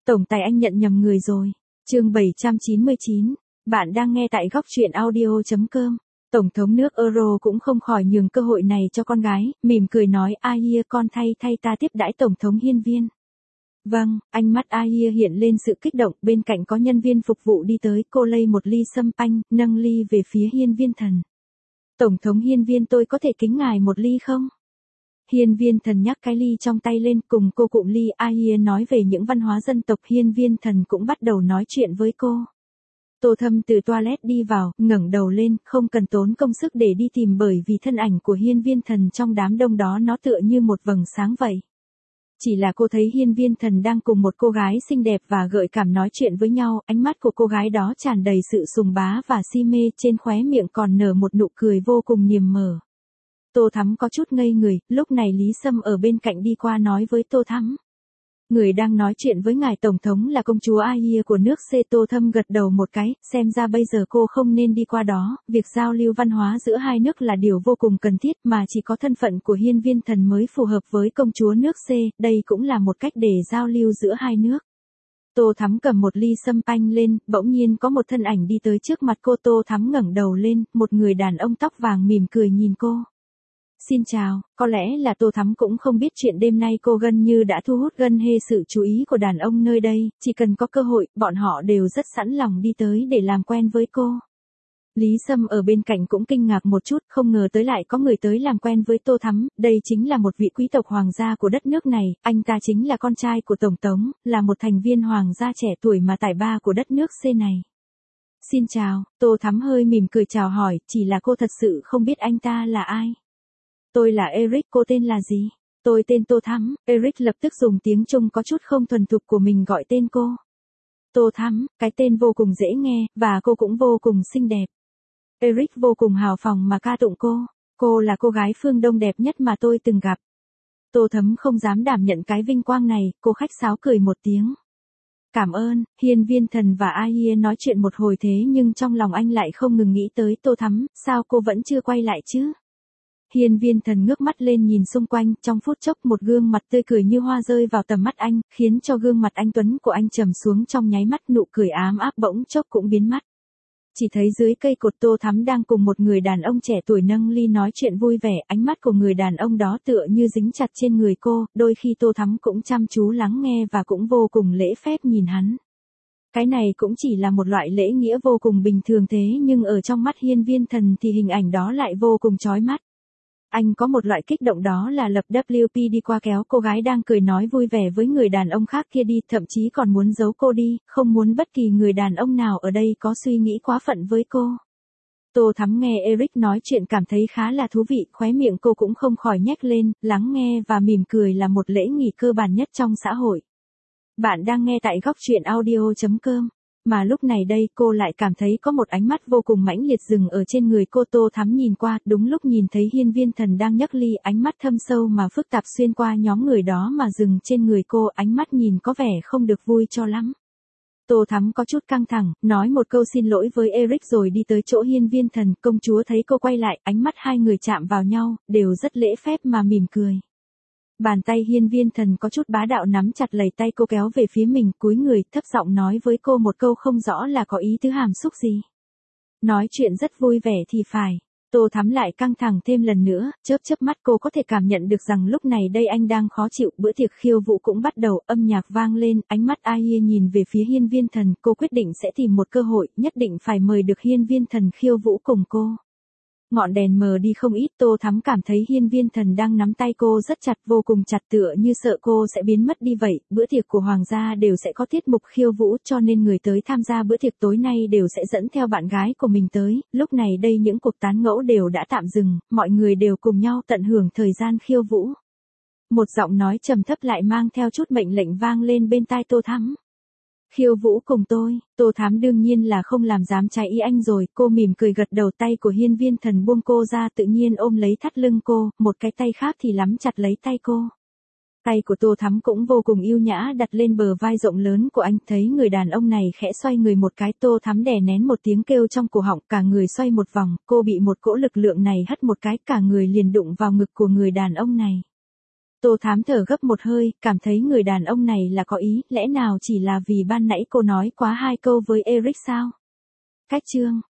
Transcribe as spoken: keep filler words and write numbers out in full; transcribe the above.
Tổng tài anh nhận nhầm người rồi. Chương bảy trăm chín mươi chín. Bạn đang nghe tại góc truyện audio chấm com. Tổng thống nước Euro cũng không khỏi nhường cơ hội này cho con gái, mỉm cười nói Ahia con thay thay ta tiếp đãi Tổng thống Hiên Viên. Vâng, ánh mắt Ahia hiện lên sự kích động, bên cạnh có nhân viên phục vụ đi tới, cô lấy một ly sâm panh, nâng ly về phía Hiên Viên Thần. Tổng thống Hiên Viên tôi có thể kính ngài một ly không? Hiên Viên Thần nhắc cái ly trong tay lên cùng cô cụm ly. Ahia nói về những văn hóa dân tộc, Hiên Viên Thần cũng bắt đầu nói chuyện với cô. Tô Thâm từ toilet đi vào, ngẩng đầu lên, không cần tốn công sức để đi tìm bởi vì thân ảnh của Hiên Viên Thần trong đám đông đó nó tựa như một vầng sáng vậy. Chỉ là cô thấy Hiên Viên Thần đang cùng một cô gái xinh đẹp và gợi cảm nói chuyện với nhau, ánh mắt của cô gái đó tràn đầy sự sùng bá và si mê, trên khóe miệng còn nở một nụ cười vô cùng niềm nở. Tô Thắm có chút ngây người, lúc này Lý Sâm ở bên cạnh đi qua nói với Tô Thắm. Người đang nói chuyện với ngài Tổng thống là công chúa Ahia của nước C. Tô Thâm gật đầu một cái, xem ra bây giờ cô không nên đi qua đó, việc giao lưu văn hóa giữa hai nước là điều vô cùng cần thiết mà chỉ có thân phận của Hiên Viên Thần mới phù hợp với công chúa nước C, đây cũng là một cách để giao lưu giữa hai nước. Tô Thắm cầm một ly sâm panh lên, bỗng nhiên có một thân ảnh đi tới trước mặt cô. Tô Thắm ngẩng đầu lên, một người đàn ông tóc vàng mỉm cười nhìn cô. Xin chào, có lẽ là Tô Thắm cũng không biết chuyện đêm nay cô gần như đã thu hút gần hê sự chú ý của đàn ông nơi đây, chỉ cần có cơ hội, bọn họ đều rất sẵn lòng đi tới để làm quen với cô. Lý Sâm ở bên cạnh cũng kinh ngạc một chút, không ngờ tới lại có người tới làm quen với Tô Thắm, đây chính là một vị quý tộc hoàng gia của đất nước này, anh ta chính là con trai của Tổng thống, là một thành viên hoàng gia trẻ tuổi mà tài ba của đất nước C này. Xin chào, Tô Thắm hơi mỉm cười chào hỏi, chỉ là cô thật sự không biết anh ta là ai. Tôi là Eric, cô tên là gì? Tôi tên Tô Thắm. Eric lập tức dùng tiếng Trung có chút không thuần thục của mình gọi tên cô. Tô Thắm, cái tên vô cùng dễ nghe, và cô cũng vô cùng xinh đẹp. Eric vô cùng hào phóng mà ca tụng cô. Cô là cô gái phương Đông đẹp nhất mà tôi từng gặp. Tô Thắm không dám đảm nhận cái vinh quang này, cô khách sáo cười một tiếng. Cảm ơn. Hiên Viên Thần và Ahia nói chuyện một hồi thế nhưng trong lòng anh lại không ngừng nghĩ tới Tô Thắm, sao cô vẫn chưa quay lại chứ? Hiên Viên Thần ngước mắt lên nhìn xung quanh, trong phút chốc một gương mặt tươi cười như hoa rơi vào tầm mắt anh, khiến cho gương mặt anh tuấn của anh trầm xuống trong nháy mắt, nụ cười ám áp bỗng chốc cũng biến mất. Chỉ thấy dưới cây cột Tô Thắm đang cùng một người đàn ông trẻ tuổi nâng ly nói chuyện vui vẻ, ánh mắt của người đàn ông đó tựa như dính chặt trên người cô, đôi khi Tô Thắm cũng chăm chú lắng nghe và cũng vô cùng lễ phép nhìn hắn. Cái này cũng chỉ là một loại lễ nghĩa vô cùng bình thường thế nhưng ở trong mắt Hiên Viên Thần thì hình ảnh đó lại vô cùng chói mắt. Anh có một loại kích động đó là lập vê kép đi qua kéo cô gái đang cười nói vui vẻ với người đàn ông khác kia đi, thậm chí còn muốn giấu cô đi, không muốn bất kỳ người đàn ông nào ở đây có suy nghĩ quá phận với cô. Tô Thắm nghe Eric nói chuyện cảm thấy khá là thú vị, khóe miệng cô cũng không khỏi nhếch lên, lắng nghe và mỉm cười là một lễ nghi cơ bản nhất trong xã hội. Bạn đang nghe tại góc truyện audio chấm com. Mà lúc này đây cô lại cảm thấy có một ánh mắt vô cùng mãnh liệt dừng ở trên người cô. Tô Thắm nhìn qua, đúng lúc nhìn thấy Hiên Viên Thần đang nhấc ly, ánh mắt thâm sâu mà phức tạp xuyên qua nhóm người đó mà dừng trên người cô, ánh mắt nhìn có vẻ không được vui cho lắm. Tô Thắm có chút căng thẳng, nói một câu xin lỗi với Eric rồi đi tới chỗ Hiên Viên Thần, công chúa thấy cô quay lại, ánh mắt hai người chạm vào nhau, đều rất lễ phép mà mỉm cười. Bàn tay Hiên Viên Thần có chút bá đạo nắm chặt lấy tay cô kéo về phía mình, cúi người, thấp giọng nói với cô một câu không rõ là có ý tứ hàm xúc gì. Nói chuyện rất vui vẻ thì phải. Tô Thắm lại căng thẳng thêm lần nữa, chớp chớp mắt, cô có thể cảm nhận được rằng lúc này đây anh đang khó chịu. Bữa tiệc khiêu vũ cũng bắt đầu, âm nhạc vang lên, ánh mắt Ahia nhìn về phía Hiên Viên Thần, cô quyết định sẽ tìm một cơ hội, nhất định phải mời được Hiên Viên Thần khiêu vũ cùng cô. Ngọn đèn mờ đi không ít, Tô Thắm cảm thấy Hiên Viên Thần đang nắm tay cô rất chặt, vô cùng chặt, tựa như sợ cô sẽ biến mất đi vậy. Bữa tiệc của hoàng gia đều sẽ có tiết mục khiêu vũ cho nên người tới tham gia bữa tiệc tối nay đều sẽ dẫn theo bạn gái của mình tới. Lúc này đây những cuộc tán ngẫu đều đã tạm dừng, mọi người đều cùng nhau tận hưởng thời gian khiêu vũ. Một giọng nói trầm thấp lại mang theo chút mệnh lệnh vang lên bên tai Tô Thắm. Khiêu vũ cùng tôi. Tô Thắm đương nhiên là không làm dám trái ý anh rồi, cô mỉm cười gật đầu, tay của Hiên Viên Thần buông cô ra tự nhiên ôm lấy thắt lưng cô, một cái tay khác thì nắm chặt lấy tay cô. Tay của Tô Thắm cũng vô cùng yêu nhã đặt lên bờ vai rộng lớn của anh, thấy người đàn ông này khẽ xoay người một cái, Tô Thắm đè nén một tiếng kêu trong cổ họng, cả người xoay một vòng, cô bị một cỗ lực lượng này hất một cái, cả người liền đụng vào ngực của người đàn ông này. Tô Thám thở gấp một hơi, cảm thấy người đàn ông này là có ý, lẽ nào chỉ là vì ban nãy cô nói quá hai câu với Eric sao? Cách chương